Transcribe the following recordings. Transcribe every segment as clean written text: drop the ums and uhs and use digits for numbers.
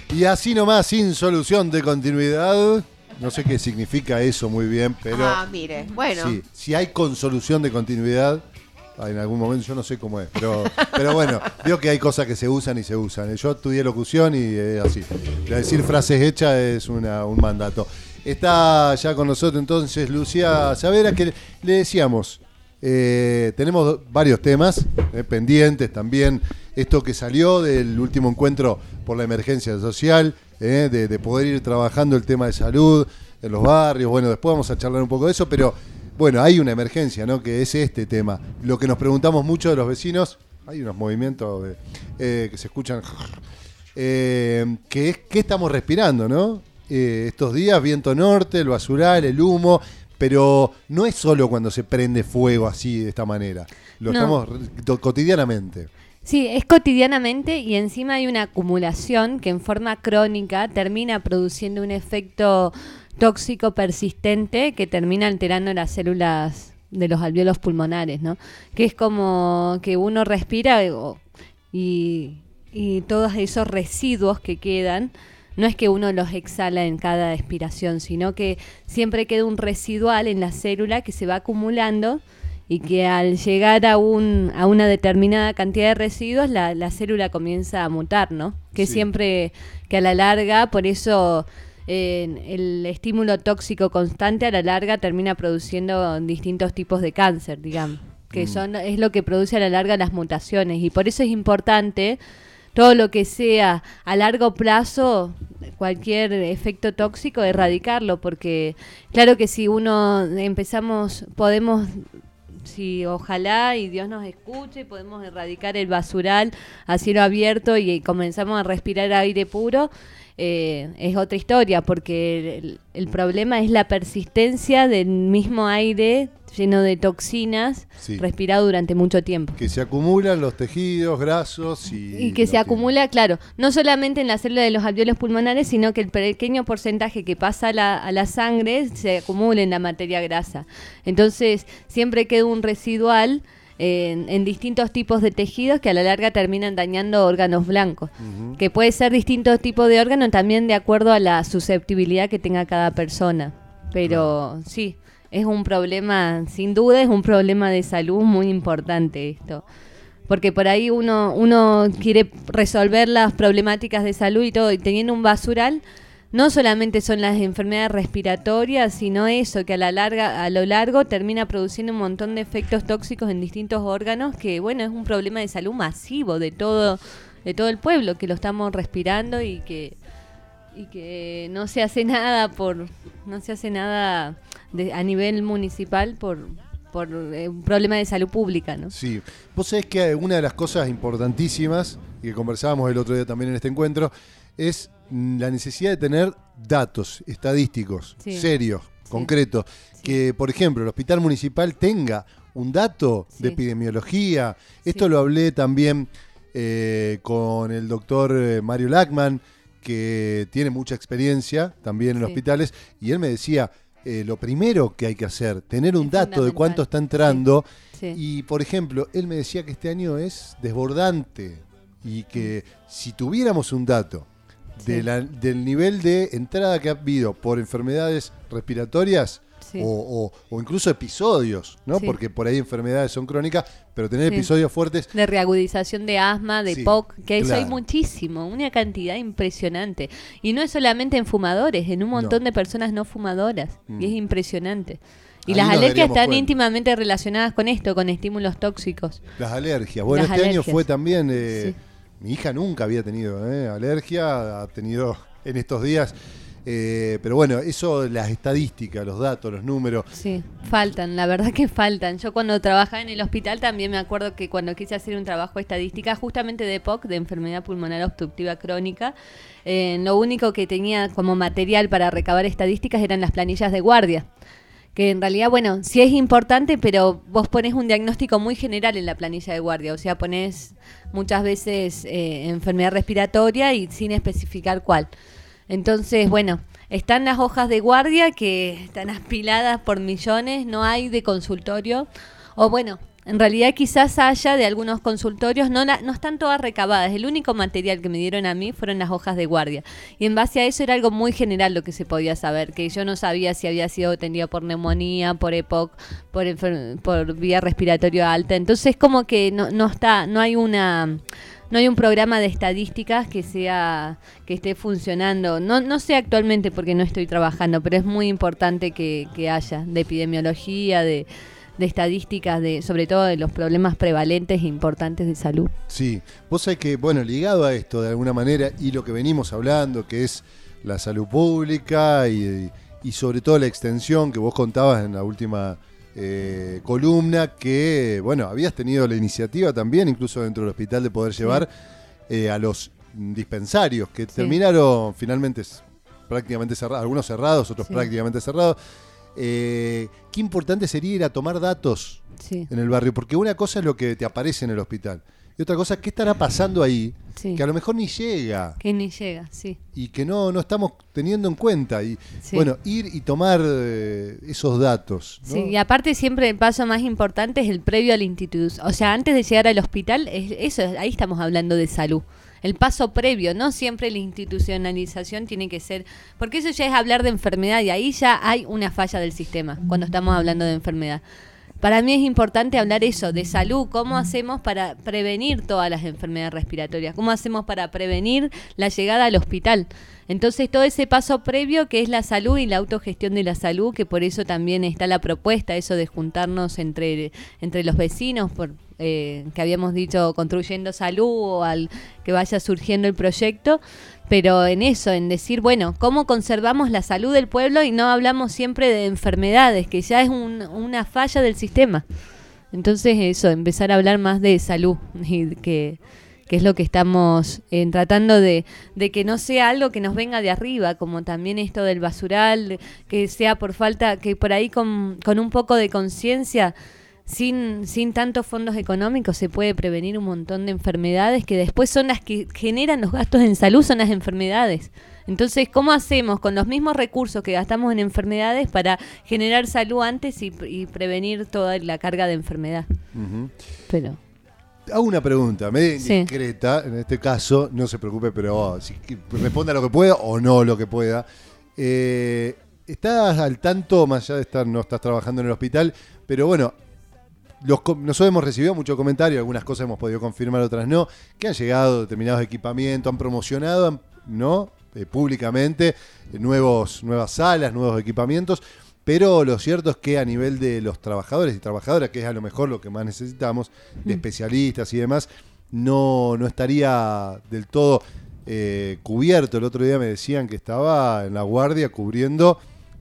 Y así nomás, sin solución de continuidad. No sé qué significa eso muy bien, pero... mire, bueno. Sí, si hay con solución de continuidad, en algún momento yo no sé cómo es, pero bueno, veo que hay cosas que se usan y se usan. Yo estudié locución y es así. Decir frases hechas es un mandato. Está ya con nosotros entonces Lucía Saavedra, que le decíamos, tenemos varios temas pendientes también. Esto que salió del último encuentro por la emergencia social, de poder ir trabajando el tema de salud en los barrios. Bueno, después vamos a charlar un poco de eso, pero bueno, hay una emergencia, ¿no? Que es este tema. Lo que nos preguntamos mucho de los vecinos, hay unos movimientos que se escuchan, que es qué estamos respirando, ¿no? Estos días, viento norte, el basural, el humo, pero no es solo cuando se prende fuego así, de esta manera. Lo estamos cotidianamente. Sí, es cotidianamente y encima hay una acumulación que en forma crónica termina produciendo un efecto tóxico persistente que termina alterando las células de los alvéolos pulmonares, ¿no? Que es como que uno respira y todos esos residuos que quedan, no es que uno los exhala en cada expiración, sino que siempre queda un residual en la célula que se va acumulando y que al llegar a una determinada cantidad de residuos, la célula comienza a mutar, ¿no? Que sí. Siempre, que a la larga, por eso el estímulo tóxico constante a la larga termina produciendo distintos tipos de cáncer, digamos, que es lo que produce a la larga las mutaciones, y por eso es importante todo lo que sea a largo plazo, cualquier efecto tóxico, erradicarlo, porque claro que si podemos... Si ojalá y Dios nos escuche, podemos erradicar el basural a cielo abierto y comenzamos a respirar aire puro, es otra historia, porque el problema es la persistencia del mismo aire lleno de toxinas, sí, respirado durante mucho tiempo. Que se acumulan los tejidos grasos y que se acumula, claro, no solamente en la célula de los alvéolos pulmonares, sino que el pequeño porcentaje que pasa a la sangre se acumula en la materia grasa. Entonces, siempre queda un residual en distintos tipos de tejidos que a la larga terminan dañando órganos blancos, que puede ser distintos tipos de órganos también de acuerdo a la susceptibilidad que tenga cada persona. Pero sí, es un problema, sin duda es un problema de salud muy importante esto. Porque por ahí uno quiere resolver las problemáticas de salud y todo, y teniendo un basural, no solamente son las enfermedades respiratorias, sino eso, que a lo largo termina produciendo un montón de efectos tóxicos en distintos órganos, que bueno, es un problema de salud masivo de todo el pueblo, que lo estamos respirando y que no se hace nada a nivel municipal por un problema de salud pública, ¿no? Sí. Vos sabés que una de las cosas importantísimas, y que conversábamos el otro día también en este encuentro, es la necesidad de tener datos estadísticos, sí, serios, sí, concretos. Sí. Que, por ejemplo, el hospital municipal tenga un dato, sí, de epidemiología. Sí. Esto lo hablé también con el doctor Mario Lachman, que tiene mucha experiencia también en, sí, hospitales, y él me decía, lo primero que hay que hacer, tener un dato de cuánto está entrando, sí, sí. Y por ejemplo, él me decía que este año es desbordante y que si tuviéramos un dato de del nivel de entrada que ha habido por enfermedades respiratorias, sí, o incluso episodios, ¿no? Sí. Porque por ahí enfermedades son crónicas, pero tener, sí, episodios fuertes de reagudización de asma, de, sí, POC, que eso, claro, hay muchísimo, una cantidad impresionante. Y no es solamente en fumadores, en un montón de personas no fumadoras, y es impresionante. Y ahí las alergias están íntimamente relacionadas con esto, con estímulos tóxicos. Las alergias. Bueno, este año fue también... sí. Mi hija nunca había tenido alergia, ha tenido en estos días... pero bueno, eso, las estadísticas, los datos, los números. Sí, faltan, la verdad que faltan. Yo cuando trabajaba en el hospital también me acuerdo que cuando quise hacer un trabajo de estadística, justamente de POC, de enfermedad pulmonar obstructiva crónica, lo único que tenía como material para recabar estadísticas eran las planillas de guardia. Que en realidad, bueno, sí es importante, pero vos ponés un diagnóstico muy general en la planilla de guardia. O sea, ponés muchas veces enfermedad respiratoria y sin especificar cuál. Entonces, bueno, están las hojas de guardia que están apiladas por millones, no hay de consultorio. O bueno, En realidad quizás haya de algunos consultorios, no están todas recabadas. El único material que me dieron a mí fueron las hojas de guardia. Y en base a eso era algo muy general lo que se podía saber, que yo no sabía si había sido atendido por neumonía, por EPOC, por vía respiratoria alta. Entonces como que no hay un programa de estadísticas que esté funcionando. No sé actualmente porque no estoy trabajando, pero es muy importante que haya de epidemiología, de estadísticas, sobre todo de los problemas prevalentes e importantes de salud. Sí, vos sabés que, bueno, ligado a esto de alguna manera y lo que venimos hablando, que es la salud pública y sobre todo la extensión que vos contabas en la última columna, que, bueno, habías tenido la iniciativa también, incluso dentro del hospital, de poder llevar a los dispensarios, que terminaron finalmente prácticamente cerrados, algunos cerrados, otros prácticamente cerrados. Qué importante sería ir a tomar datos en el barrio, porque una cosa es lo que te aparece en el hospital y otra cosa es qué estará pasando ahí, que a lo mejor ni llega. Que ni llega, sí. Y que no estamos teniendo en cuenta. Y bueno, ir y tomar esos datos, ¿no? Sí, y aparte siempre el paso más importante es el previo a la institución. O sea, antes de llegar al hospital, ahí estamos hablando de salud. El paso previo, no siempre la institucionalización tiene que ser, porque eso ya es hablar de enfermedad y ahí ya hay una falla del sistema cuando estamos hablando de enfermedad. Para mí es importante hablar eso, de salud, cómo hacemos para prevenir todas las enfermedades respiratorias, cómo hacemos para prevenir la llegada al hospital. Entonces todo ese paso previo que es la salud y la autogestión de la salud, que por eso también está la propuesta, eso de juntarnos entre los vecinos, que habíamos dicho construyendo salud o al que vaya surgiendo el proyecto, pero en eso, en decir, bueno, ¿cómo conservamos la salud del pueblo? Y no hablamos siempre de enfermedades, que ya es una falla del sistema. Entonces eso, empezar a hablar más de salud y que es lo que estamos tratando de que no sea algo que nos venga de arriba, como también esto del basural, que sea por falta, que por ahí con un poco de conciencia, sin tantos fondos económicos se puede prevenir un montón de enfermedades que después son las que generan los gastos en salud, son las enfermedades. Entonces, ¿cómo hacemos con los mismos recursos que gastamos en enfermedades para generar salud antes y prevenir toda la carga de enfermedad? Uh-huh. Pero hago una pregunta, medio indiscreta, en este caso, no se preocupe, pero responda lo que pueda o no lo que pueda. ¿Estás al tanto, más allá de no estás trabajando en el hospital, pero bueno, nosotros hemos recibido mucho comentario, algunas cosas hemos podido confirmar, otras no, que han llegado determinados equipamientos, han promocionado, ¿no? Públicamente nuevas salas, nuevos equipamientos, pero lo cierto es que a nivel de los trabajadores y trabajadoras, que es a lo mejor lo que más necesitamos, de especialistas y demás, no estaría del todo cubierto. El otro día me decían que estaba en la guardia cubriendo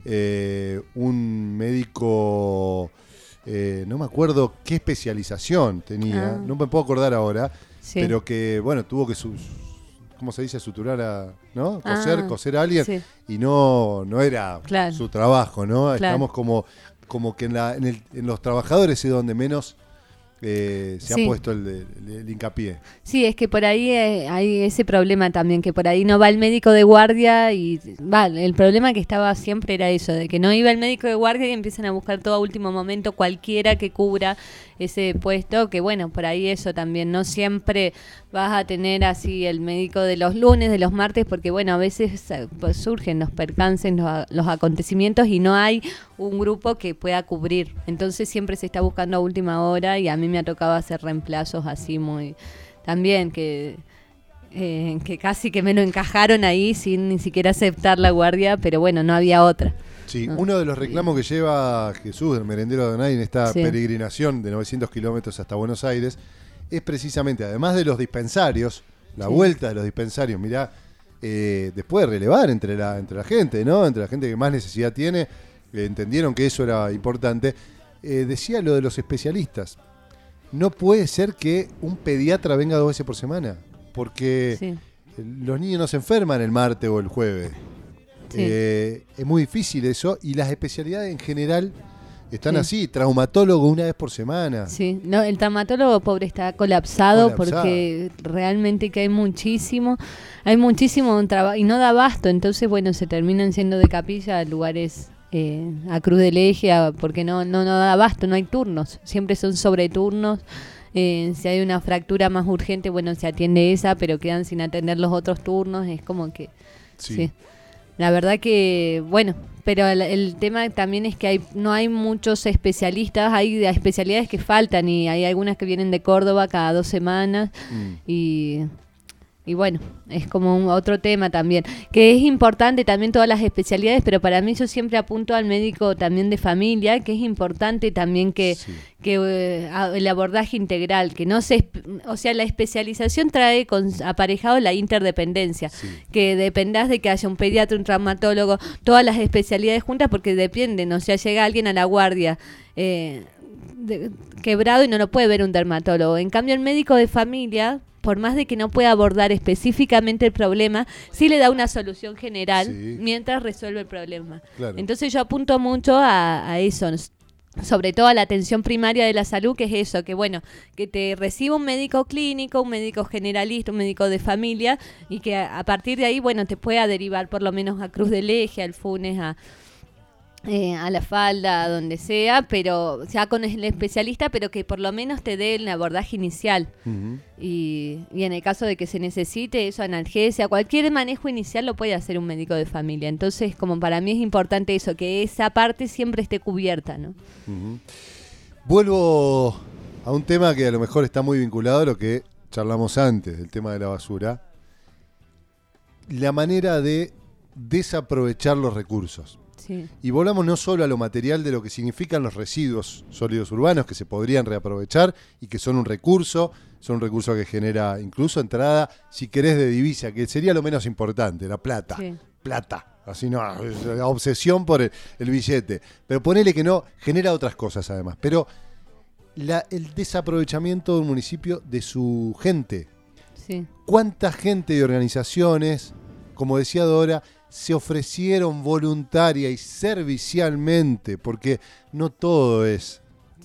un médico, no me acuerdo qué especialización tenía, no me puedo acordar ahora, pero que, bueno, tuvo que ¿cómo se dice? Suturar ¿no? Coser a alguien, y no era su trabajo, ¿no? Claro. Estamos como que en los trabajadores es donde menos se ha puesto el hincapié. Sí, es que por ahí hay ese problema también, que por ahí no va el médico de guardia y el problema que estaba siempre era eso, de que no iba el médico de guardia y empiezan a buscar todo a último momento cualquiera que cubra ese puesto, que bueno, por ahí eso también, no siempre vas a tener así el médico de los lunes, de los martes, porque bueno, a veces pues, surgen los percances, los acontecimientos y no hay un grupo que pueda cubrir, entonces siempre se está buscando a última hora y a mí me ha tocado hacer reemplazos así muy, también que casi que me lo encajaron ahí sin ni siquiera aceptar la guardia, pero bueno, no había otra. Sí, uno de los reclamos que lleva Jesús, el merendero de Donay, en esta peregrinación de 900 kilómetros hasta Buenos Aires, es precisamente, además de los dispensarios, la vuelta de los dispensarios, mirá, después de relevar entre la gente, ¿no? Entre la gente que más necesidad tiene, entendieron que eso era importante. Decía lo de los especialistas. No puede ser que un pediatra venga 2 veces por semana, porque los niños no se enferman el martes o el jueves. Es muy difícil eso, y las especialidades en general están así, traumatólogo 1 vez por semana. Sí, no, el traumatólogo pobre está colapsado. Porque realmente que hay muchísimo trabajo y no da abasto, entonces bueno, se terminan siendo de capilla a lugares a Cruz del Eje, porque no da abasto, no hay turnos, siempre son sobreturnos. Si hay una fractura más urgente, bueno, se atiende esa, pero quedan sin atender los otros turnos, es como que sí. La verdad que, bueno, pero el tema también es que no hay muchos especialistas, hay especialidades que faltan y hay algunas que vienen de Córdoba cada 2 semanas y bueno, es como otro tema también, que es importante también todas las especialidades, pero para mí yo siempre apunto al médico también de familia, que es importante también que el abordaje integral, que no o sea, la especialización trae aparejado la interdependencia, que dependás de que haya un pediatra, un traumatólogo, todas las especialidades juntas, porque dependen, o sea, llega alguien a la guardia quebrado y no lo puede ver un dermatólogo. En cambio, el médico de familia, por más de que no pueda abordar específicamente el problema, sí le da una solución general mientras resuelve el problema. Claro. Entonces yo apunto mucho a eso, sobre todo a la atención primaria de la salud, que es eso, que bueno, que te reciba un médico clínico, un médico generalista, un médico de familia, y que a partir de ahí, bueno, te pueda derivar por lo menos a Cruz del Eje, al Funes, a La Falda, a donde sea, pero ya con el especialista, pero que por lo menos te dé el abordaje inicial. Uh-huh. Y en el caso de que se necesite eso, analgesia, cualquier manejo inicial lo puede hacer un médico de familia. Entonces, como para mí es importante eso, que esa parte siempre esté cubierta, ¿no? Uh-huh. Vuelvo a un tema que a lo mejor está muy vinculado a lo que charlamos antes, el tema de la basura. La manera de desaprovechar los recursos. Sí. Y volvamos no solo a lo material de lo que significan los residuos sólidos urbanos que se podrían reaprovechar y que son un recurso que genera incluso entrada, si querés, de divisa, que sería lo menos importante, la plata. Sí. Plata, así no, la obsesión por el billete. Pero ponele que no, genera otras cosas además. Pero el desaprovechamiento de un municipio de su gente. Sí. ¿Cuánta gente y organizaciones, como decía Dora, se ofrecieron voluntaria y servicialmente? Porque no todo es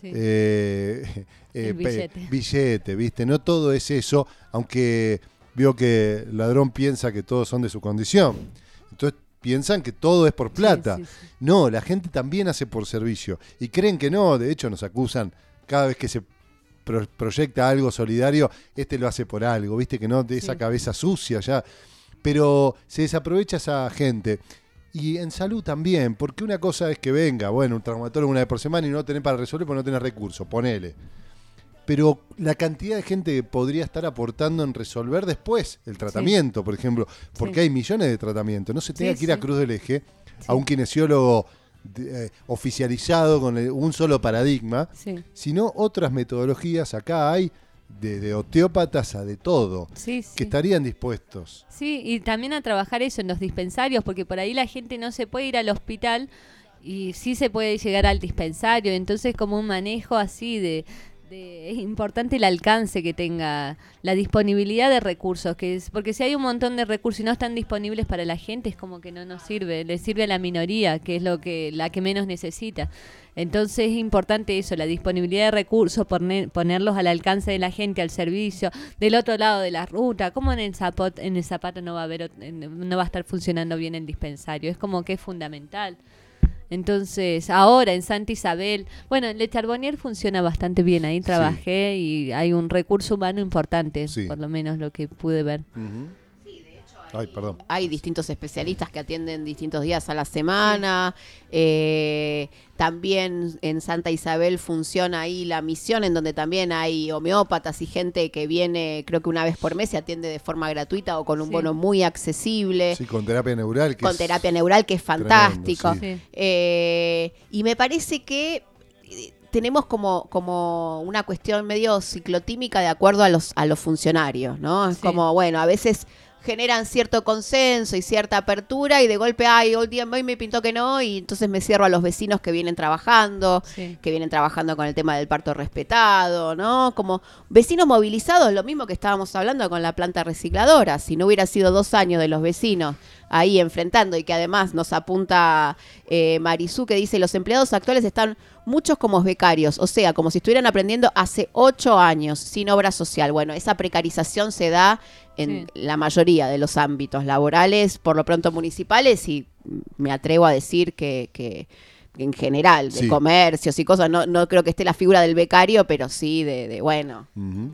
billete, ¿viste? No todo es eso, aunque veo que el ladrón piensa que todos son de su condición. Entonces piensan que todo es por plata. Sí. No, la gente también hace por servicio. Y creen que no, de hecho nos acusan cada vez que se proyecta algo solidario, lo hace por algo, ¿viste? Que no, de esa cabeza sucia ya. Pero se desaprovecha esa gente. Y en salud también, porque una cosa es que venga, bueno, un traumatólogo una vez por semana y no tenés para resolver porque no tenés recursos, ponele. Pero la cantidad de gente que podría estar aportando en resolver después el tratamiento, por ejemplo, porque hay millones de tratamientos. No se tenga que ir a Cruz del Eje, a un kinesiólogo oficializado con un solo paradigma, sino otras metodologías. Acá hay de osteópatas a de todo, que estarían dispuestos. Sí, y también a trabajar eso en los dispensarios, porque por ahí la gente no se puede ir al hospital y sí se puede llegar al dispensario. Entonces, como un manejo así es importante el alcance que tenga, la disponibilidad de recursos, porque si hay un montón de recursos y no están disponibles para la gente, es como que no nos sirve, le sirve a la minoría, que es la que menos necesita. Entonces es importante eso, la disponibilidad de recursos, ponerlos al alcance de la gente, al servicio, del otro lado de la ruta. ¿Cómo en el Zapato no va a estar funcionando bien el dispensario? Es como que es fundamental. Entonces, ahora en Santa Isabel, bueno, en Le Charbonnier funciona bastante bien, ahí trabajé y hay un recurso humano importante, por lo menos lo que pude ver. Uh-huh. Hay distintos especialistas que atienden distintos días a la semana. También en Santa Isabel funciona ahí la misión, en donde también hay homeópatas y gente que viene, creo que una vez por mes, se atiende de forma gratuita o con un bono muy accesible. Sí, con terapia neural. Terapia neural, que es fantástico. Tremendo, y me parece que tenemos como una cuestión medio ciclotímica de acuerdo a los funcionarios, ¿no? Es como, bueno, a veces generan cierto consenso y cierta apertura y de golpe, hoy me pintó que no, y entonces me cierro a los vecinos que vienen trabajando con el tema del parto respetado, ¿no? Como vecinos movilizados, lo mismo que estábamos hablando con la planta recicladora. Si no hubiera sido 2 años de los vecinos ahí enfrentando, y que además nos apunta Marisú, que dice: los empleados actuales están muchos como becarios, o sea, como si estuvieran aprendiendo hace 8 años, sin obra social. Bueno, esa precarización se da en la mayoría de los ámbitos laborales, por lo pronto municipales, y me atrevo a decir que en general, de comercios y cosas, no creo que esté la figura del becario, pero sí de bueno,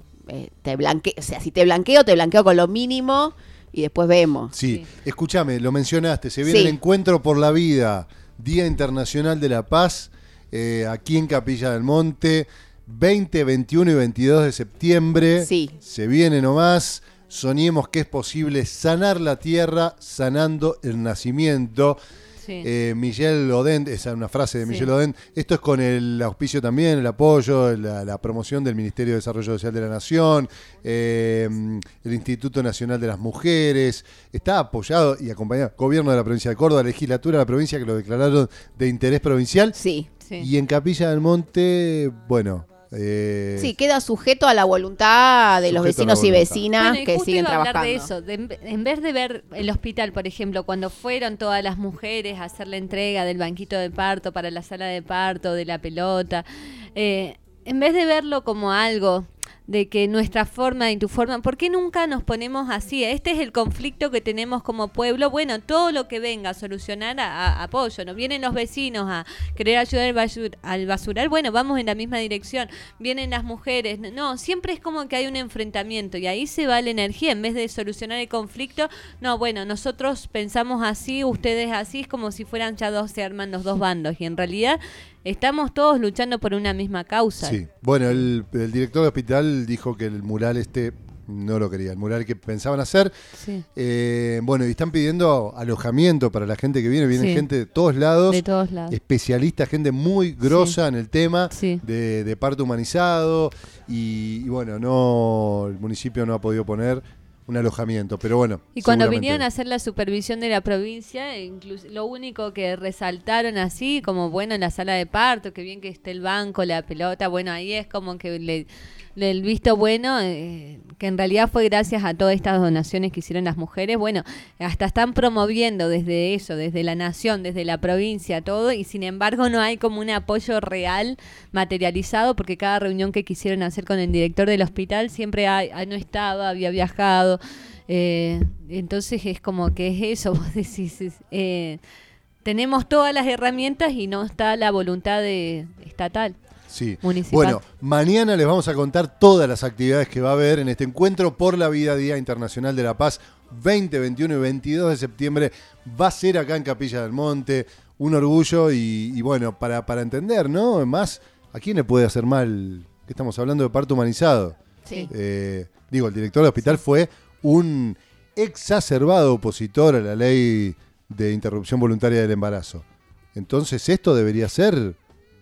te blanqueo, o sea, si te blanqueo con lo mínimo y después vemos. Sí, escúchame, lo mencionaste, se viene el Encuentro por la Vida, Día Internacional de la Paz, aquí en Capilla del Monte, 20, 21 y 22 de septiembre. Sí. Se viene nomás. Soñemos que es posible sanar la tierra, sanando el nacimiento. Sí. Michel Odent, esa es una frase de Michel Odent. Esto es con el auspicio también, el apoyo, la promoción del Ministerio de Desarrollo Social de la Nación, el Instituto Nacional de las Mujeres. Está apoyado y acompañado Gobierno de la Provincia de Córdoba, Legislatura de la provincia, que lo declararon de interés provincial. Sí. Y en Capilla del Monte, bueno... sí, queda sujeto a la voluntad de los vecinos y vecinas que siguen trabajando. De eso, en vez de ver el hospital, por ejemplo, cuando fueron todas las mujeres a hacer la entrega del banquito de parto para la sala de parto, de la pelota, en vez de verlo como algo de que nuestra forma y tu forma, ¿por qué nunca nos ponemos así? Este es el conflicto que tenemos como pueblo. Bueno, todo lo que venga a solucionar apoyo, ¿no? Vienen los vecinos a querer ayudar al basural, bueno, vamos en la misma dirección. Vienen las mujeres, no, siempre es como que hay un enfrentamiento y ahí se va la energía. En vez de solucionar el conflicto, no, bueno, nosotros pensamos así, ustedes así, es como si fueran ya dos, se arman los dos bandos y en realidad estamos todos luchando por una misma causa. Sí, bueno, el director de hospital dijo que el mural no lo quería, el mural que pensaban hacer. Sí. Bueno, y están pidiendo alojamiento para la gente que viene gente de todos lados, especialistas, gente muy grosa en el tema de parto humanizado y bueno, el municipio no ha podido poner un alojamiento, pero bueno. Y cuando vinieron a hacer la supervisión de la provincia, incluso lo único que resaltaron así, como bueno, en la sala de parto, que bien que esté el banco, la pelota, bueno, ahí es como que el visto bueno, que en realidad fue gracias a todas estas donaciones que hicieron las mujeres, bueno, hasta están promoviendo desde eso, desde la nación, desde la provincia, todo, y sin embargo no hay como un apoyo real materializado, porque cada reunión que quisieron hacer con el director del hospital siempre no estaba, había viajado, entonces es como que es eso, vos decís, tenemos todas las herramientas y no está la voluntad estatal. Sí. Municipal. Bueno, mañana les vamos a contar todas las actividades que va a haber en este Encuentro por la Vida, Día Internacional de la Paz, 20, 21 y 22 de septiembre. Va a ser acá en Capilla del Monte, un orgullo y bueno, para entender, ¿no? Más, ¿a quién le puede hacer mal? Que estamos hablando de parto humanizado. Sí. El director del hospital fue un exacerbado opositor a la ley de interrupción voluntaria del embarazo. Entonces esto debería ser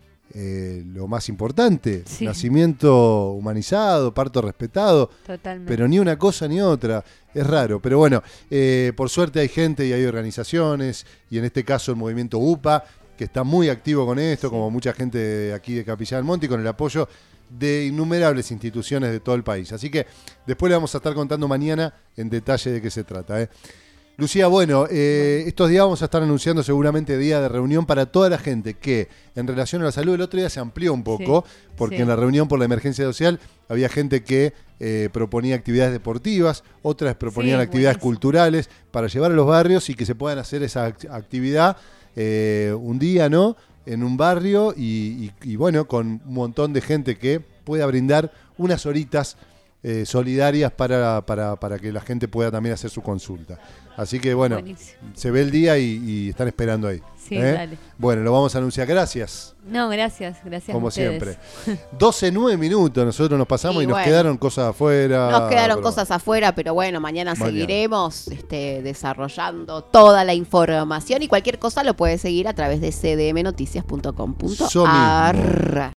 lo más importante, nacimiento humanizado, parto respetado. Totalmente. Pero ni una cosa ni otra, es raro, pero bueno, por suerte hay gente y hay organizaciones, y en este caso el movimiento UPA, que está muy activo con esto, como mucha gente de aquí de Capilla del Monte, y con el apoyo de innumerables instituciones de todo el país. Así que después le vamos a estar contando mañana en detalle de qué se trata. Lucía, bueno, estos días vamos a estar anunciando seguramente día de reunión para toda la gente que, en relación a la salud, el otro día se amplió un poco, porque en la reunión por la emergencia social había gente que proponía actividades deportivas, otras proponían actividades culturales para llevar a los barrios y que se puedan hacer esa actividad un día, ¿no?, en un barrio y bueno, con un montón de gente que pueda brindar unas horitas solidarias para que la gente pueda también hacer su consulta. Así que bueno, se ve el día y están esperando ahí. Sí, dale. Bueno, lo vamos a anunciar. Gracias. No, gracias como siempre. 12:09 minutos, nosotros nos pasamos y nos quedaron cosas afuera. Nos quedaron cosas afuera, pero bueno, mañana seguiremos desarrollando toda la información y cualquier cosa lo puedes seguir a través de cdmnoticias.com.ar.